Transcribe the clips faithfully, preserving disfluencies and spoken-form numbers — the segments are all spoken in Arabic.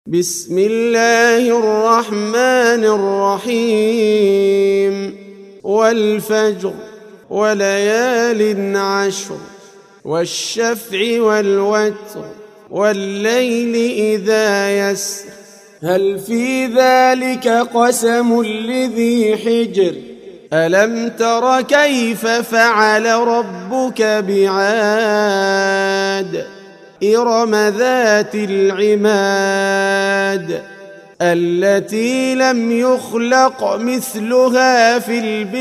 بسم الله الرحمن الرحيم والفجر وليال عشر والشفع والوتر والليل إذا يسر هل في ذلك قسم لذي حجر ألم تر كيف فعل ربك بعاد إرم ذات العماد التي لم يخلق مثلها في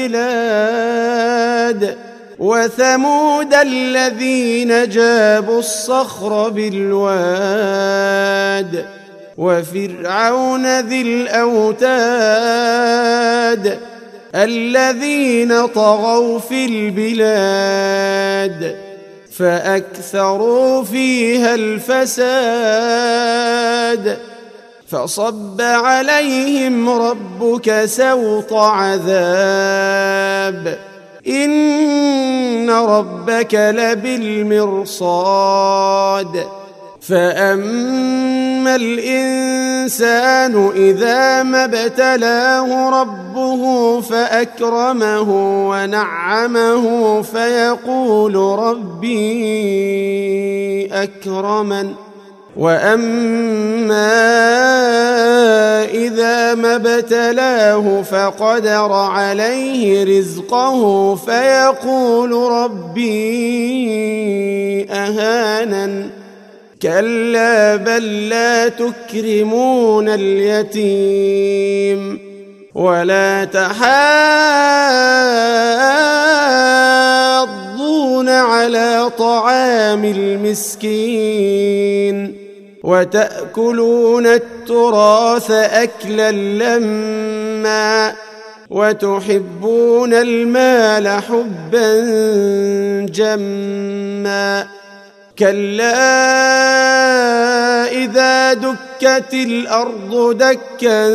البلاد وثمود الذين جابوا الصخر بالواد وفرعون ذي الأوتاد الذين طغوا في البلاد فأكثروا فيها الفساد فصب عليهم ربك سوط عذاب إن ربك لبالمرصاد فأما الإنسان إذا ما ابتلاه ربه فأكرمه ونعمه فيقول ربي أكرمن وأما إذا ما ابتلاه فقدر عليه رزقه فيقول ربي أهانن كلا بل لا تكرمون اليتيم ولا تحاضون على طعام المسكين وتأكلون التراث أكلا لما وتحبون المال حبا جما كلا إذا دكت الأرض دكا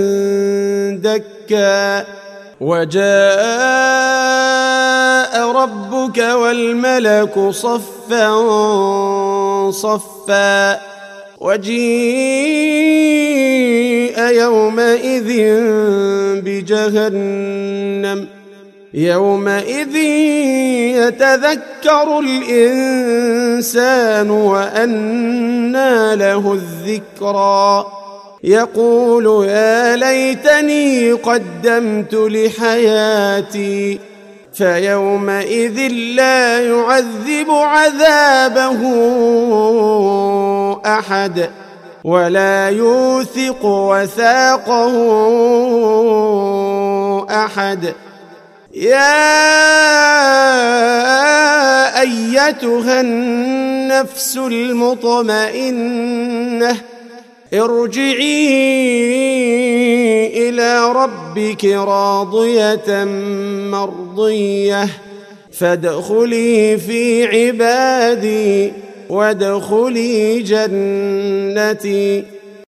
دكا وجاء ربك والملك صفا صفا وجيء يومئذ بجهنم يومئذ يتذكر الإنسان وأنى له الذكرى يقول يا ليتني قدمت لحياتي فيومئذ لا يعذب عذابه أحد ولا يوثق وثاقه أحد يا أيتها النفس المطمئنة ارجعي إلى ربك راضية مرضية فادخلي في عبادي وادخلي جنتي